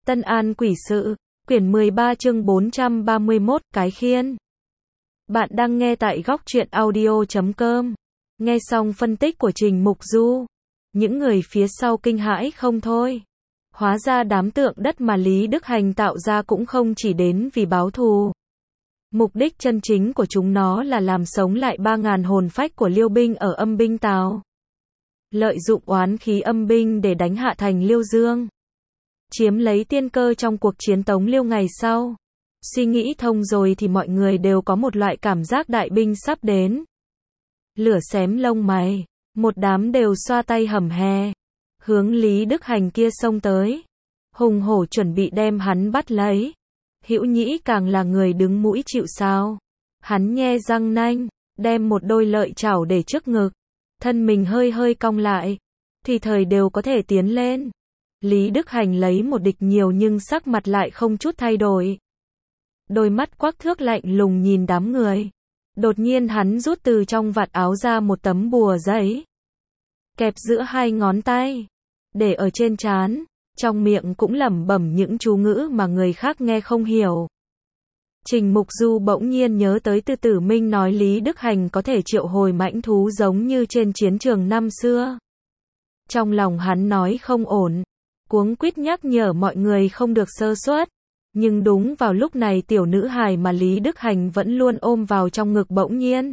Tân An Quỷ Sự, quyển 13 chương 431, Cái Khiên. Bạn đang nghe tại góc truyện audio.com. Nghe xong phân tích của Trình Mục Du, những người phía sau kinh hãi không thôi. Hóa ra đám tượng đất mà Lý Đức Hành tạo ra cũng không chỉ đến vì báo thù. Mục đích chân chính của chúng nó là làm sống lại 3.000 hồn phách của Liêu binh ở Âm Binh Tào. Lợi dụng oán khí âm binh để đánh hạ thành Liêu Dương, chiếm lấy tiên cơ trong cuộc chiến Tống Liêu ngày sau. Suy nghĩ thông rồi thì mọi người đều có một loại cảm giác đại binh sắp đến. Lửa xém lông mày, một đám đều xoa tay hầm hè, hướng Lý Đức Hành kia xông tới, hùng hổ chuẩn bị đem hắn bắt lấy. Hữu Nhĩ càng là người đứng mũi chịu sào. Hắn nhe răng nanh, đem một đôi lợi chảo để trước ngực, thân mình hơi hơi cong lại, thì thời đều có thể tiến lên. Lý Đức Hành lấy một địch nhiều nhưng sắc mặt lại không chút thay đổi. Đôi mắt quắc thước lạnh lùng nhìn đám người. Đột nhiên hắn rút từ trong vạt áo ra một tấm bùa giấy, kẹp giữa hai ngón tay, để ở trên trán, trong miệng cũng lẩm bẩm những chú ngữ mà người khác nghe không hiểu. Trình Mục Du bỗng nhiên nhớ tới Từ Tử Minh nói Lý Đức Hành có thể triệu hồi mãnh thú giống như trên chiến trường năm xưa. Trong lòng hắn nói không ổn, cuống quýt nhắc nhở mọi người không được sơ suất. Nhưng đúng vào lúc này tiểu nữ hài mà Lý Đức Hành vẫn luôn ôm vào trong ngực bỗng nhiên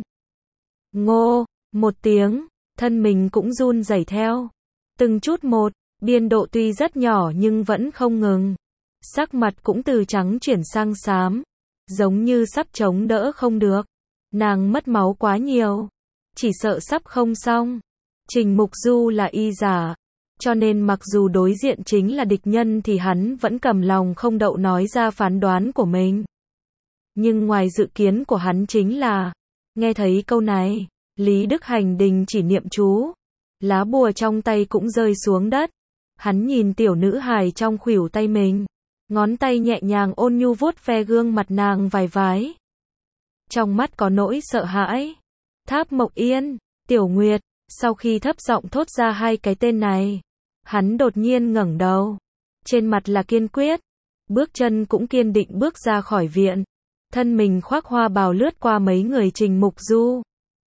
ngô một tiếng, thân mình cũng run rẩy theo. Từng chút một, biên độ tuy rất nhỏ nhưng vẫn không ngừng. Sắc mặt cũng từ trắng chuyển sang xám, giống như sắp chống đỡ không được. Nàng mất máu quá nhiều, chỉ sợ sắp không xong. Trình Mục Du là y giả, cho nên mặc dù đối diện chính là địch nhân thì hắn vẫn cầm lòng không đậu nói ra phán đoán của mình. Nhưng ngoài dự kiến của hắn chính là, nghe thấy câu này, Lý Đức Hành đình chỉ niệm chú, lá bùa trong tay cũng rơi xuống đất. Hắn nhìn tiểu nữ hài trong khuỷu tay mình, ngón tay nhẹ nhàng ôn nhu vuốt ve gương mặt nàng vài vái. Trong mắt có nỗi sợ hãi. Tháp Mộc Yên, Tiểu Nguyệt. Sau khi thấp giọng thốt ra hai cái tên này, hắn đột nhiên ngẩng đầu, trên mặt là kiên quyết, bước chân cũng kiên định bước ra khỏi viện, thân mình khoác hoa bào lướt qua mấy người Trình Mục Du.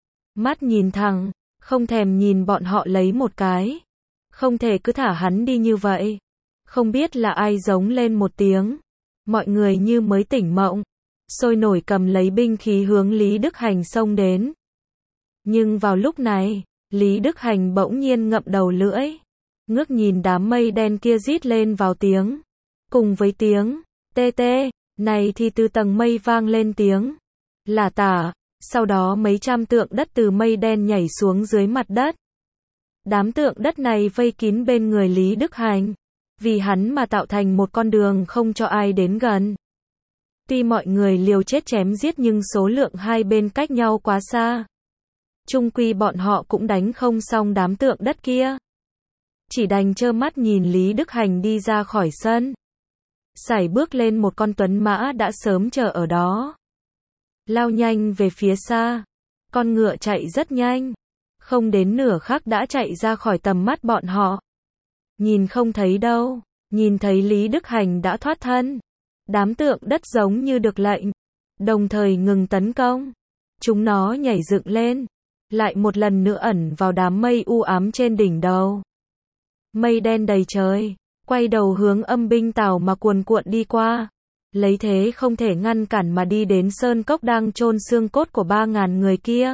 Mắt nhìn thẳng, không thèm nhìn bọn họ lấy một cái. Không thể cứ thả hắn đi như vậy. Không biết là ai giống lên một tiếng. Mọi người như mới tỉnh mộng, sôi nổi cầm lấy binh khí hướng Lý Đức Hành xông đến. Nhưng vào lúc này, Lý Đức Hành bỗng nhiên ngậm đầu lưỡi, ngước nhìn đám mây đen kia rít lên vào tiếng. Cùng với tiếng tê tê này thì từ tầng mây vang lên tiếng là tả, sau đó mấy trăm tượng đất từ mây đen nhảy xuống dưới mặt đất. Đám tượng đất này vây kín bên người Lý Đức Hành, vì hắn mà tạo thành một con đường không cho ai đến gần. Tuy mọi người liều chết chém giết nhưng số lượng hai bên cách nhau quá xa. Chung quy bọn họ cũng đánh không xong đám tượng đất kia. Chỉ đành trơ mắt nhìn Lý Đức Hành đi ra khỏi sân. Sải bước lên một con tuấn mã đã sớm chờ ở đó. Lao nhanh về phía xa. Con ngựa chạy rất nhanh. Không đến nửa khắc đã chạy ra khỏi tầm mắt bọn họ. Nhìn không thấy đâu. Nhìn thấy Lý Đức Hành đã thoát thân. Đám tượng đất giống như được lệnh, đồng thời ngừng tấn công. Chúng nó nhảy dựng lên, lại một lần nữa ẩn vào đám mây u ám trên đỉnh đầu. Mây đen đầy trời, quay đầu hướng Âm Binh Tào mà cuồn cuộn đi qua. Lấy thế không thể ngăn cản mà đi đến sơn cốc đang chôn xương cốt của 3.000 người kia.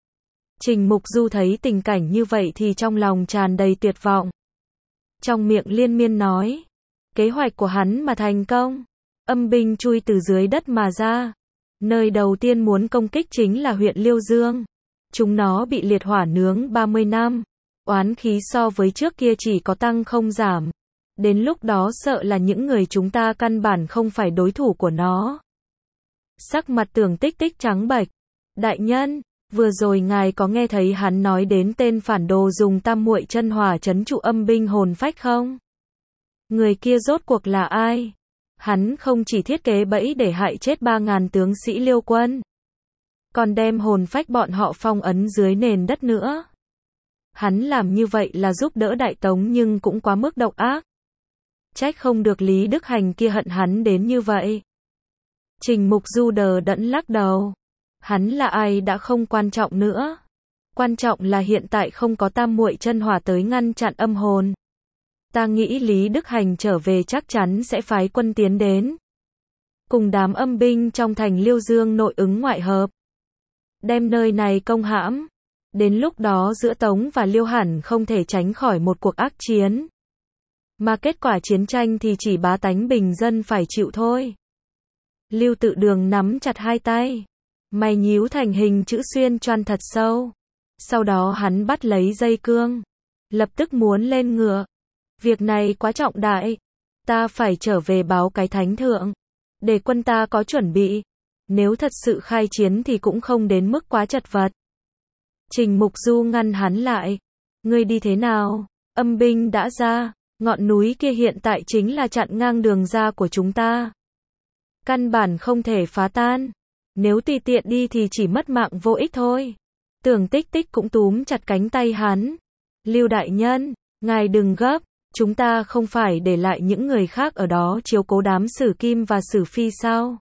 Trình Mục Du thấy tình cảnh như vậy thì trong lòng tràn đầy tuyệt vọng. Trong miệng liên miên nói, kế hoạch của hắn mà thành công, âm binh chui từ dưới đất mà ra. Nơi đầu tiên muốn công kích chính là huyện Liêu Dương. Chúng nó bị liệt hỏa nướng 30 năm. Oán khí so với trước kia chỉ có tăng không giảm. Đến lúc đó sợ là những người chúng ta căn bản không phải đối thủ của nó. Sắc mặt Tưởng Tích Tích trắng bệch. Đại nhân, vừa rồi ngài có nghe thấy hắn nói đến tên phản đồ dùng tam muội chân hỏa trấn trụ âm binh hồn phách không? Người kia rốt cuộc là ai? Hắn không chỉ thiết kế bẫy để hại chết 3.000 tướng sĩ Liêu quân, còn đem hồn phách bọn họ phong ấn dưới nền đất nữa. Hắn làm như vậy là giúp đỡ Đại Tống nhưng cũng quá mức độc ác. Trách không được Lý Đức Hành kia hận hắn đến như vậy. Trình Mục Du đờ đẫn lắc đầu. Hắn là ai đã không quan trọng nữa. Quan trọng là hiện tại không có tam muội chân hỏa tới ngăn chặn âm hồn. Ta nghĩ Lý Đức Hành trở về chắc chắn sẽ phái quân tiến đến. Cùng đám âm binh trong thành Liêu Dương nội ứng ngoại hợp. Đem nơi này công hãm. Đến lúc đó giữa Tống và Liêu hẳn không thể tránh khỏi một cuộc ác chiến. Mà kết quả chiến tranh thì chỉ bá tánh bình dân phải chịu thôi. Lưu Tự Đường nắm chặt hai tay. Mày nhíu thành hình chữ xuyên choan thật sâu. Sau đó hắn bắt lấy dây cương. Lập tức muốn lên ngựa. Việc này quá trọng đại. Ta phải trở về báo cái thánh thượng. Để quân ta có chuẩn bị. Nếu thật sự khai chiến thì cũng không đến mức quá chật vật. Trình Mục Du ngăn hắn lại. Ngươi đi thế nào? Âm binh đã ra. Ngọn núi kia hiện tại chính là chặn ngang đường ra của chúng ta. Căn bản không thể phá tan. Nếu tùy tiện đi thì chỉ mất mạng vô ích thôi. Tưởng Tích Tích cũng túm chặt cánh tay hắn. Lưu đại nhân, ngài đừng gấp. Chúng ta không phải để lại những người khác ở đó chiếu cố đám Sử Kim và Sử Phi sao?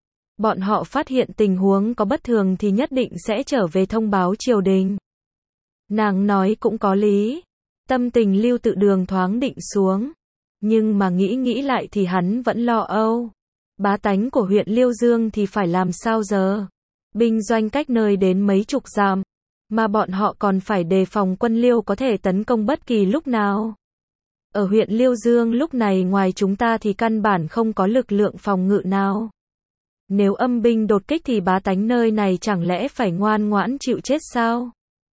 Bọn họ phát hiện tình huống có bất thường thì nhất định sẽ trở về thông báo triều đình. Nàng nói cũng có lý. Tâm tình Lưu Tự Đường thoáng định xuống. Nhưng mà nghĩ lại thì hắn vẫn lo âu. Bá tánh của huyện Liêu Dương thì phải làm sao giờ? Binh doanh cách nơi đến mấy chục dặm. Mà bọn họ còn phải đề phòng quân Liêu có thể tấn công bất kỳ lúc nào. Ở huyện Liêu Dương lúc này ngoài chúng ta thì căn bản không có lực lượng phòng ngự nào. Nếu âm binh đột kích thì bá tánh nơi này chẳng lẽ phải ngoan ngoãn chịu chết sao?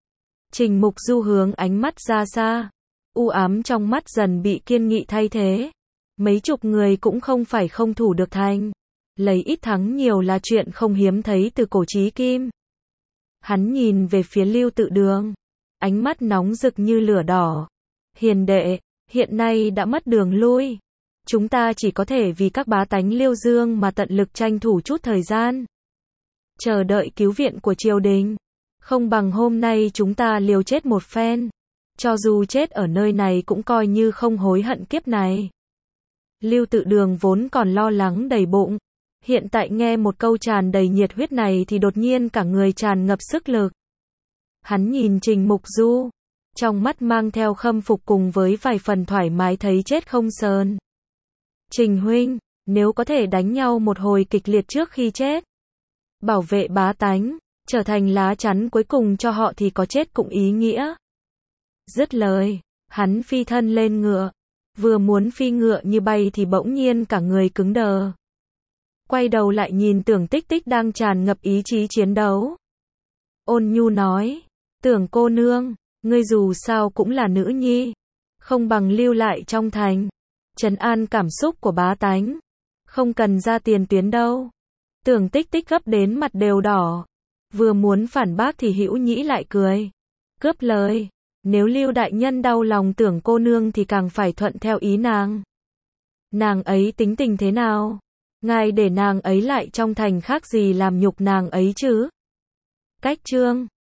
Trình Mục Du hướng ánh mắt ra xa. U ám trong mắt dần bị kiên nghị thay thế. Mấy chục người cũng không phải không thủ được thành. Lấy ít thắng nhiều là chuyện không hiếm thấy từ cổ chí kim. Hắn nhìn về phía Lưu Tự Đường. Ánh mắt nóng rực như lửa đỏ. Hiền đệ, hiện nay đã mất đường lui. Chúng ta chỉ có thể vì các bá tánh Liêu Dương mà tận lực tranh thủ chút thời gian. Chờ đợi cứu viện của triều đình. Không bằng hôm nay chúng ta liều chết một phen. Cho dù chết ở nơi này cũng coi như không hối hận kiếp này. Lưu Tự Đường vốn còn lo lắng đầy bụng. Hiện tại nghe một câu tràn đầy nhiệt huyết này thì đột nhiên cả người tràn ngập sức lực. Hắn nhìn Trình Mục Du. Trong mắt mang theo khâm phục cùng với vài phần thoải mái thấy chết không sờn. Trình huynh, nếu có thể đánh nhau một hồi kịch liệt trước khi chết. Bảo vệ bá tánh, trở thành lá chắn cuối cùng cho họ thì có chết cũng ý nghĩa. Dứt lời, hắn phi thân lên ngựa. Vừa muốn phi ngựa như bay thì bỗng nhiên cả người cứng đờ. Quay đầu lại nhìn Tưởng Tích Tích đang tràn ngập ý chí chiến đấu. Ôn nhu nói, Tưởng cô nương, ngươi dù sao cũng là nữ nhi. Không bằng lưu lại trong thành. Trấn an cảm xúc của bá tánh. Không cần ra tiền tuyến đâu. Tưởng Tích Tích gấp đến mặt đều đỏ. Vừa muốn phản bác thì Hữu Nhĩ lại cười. Cướp lời. Nếu Lưu đại nhân đau lòng Tưởng cô nương thì càng phải thuận theo ý nàng. Nàng ấy tính tình thế nào? Ngài để nàng ấy lại trong thành khác gì làm nhục nàng ấy chứ? Cách chương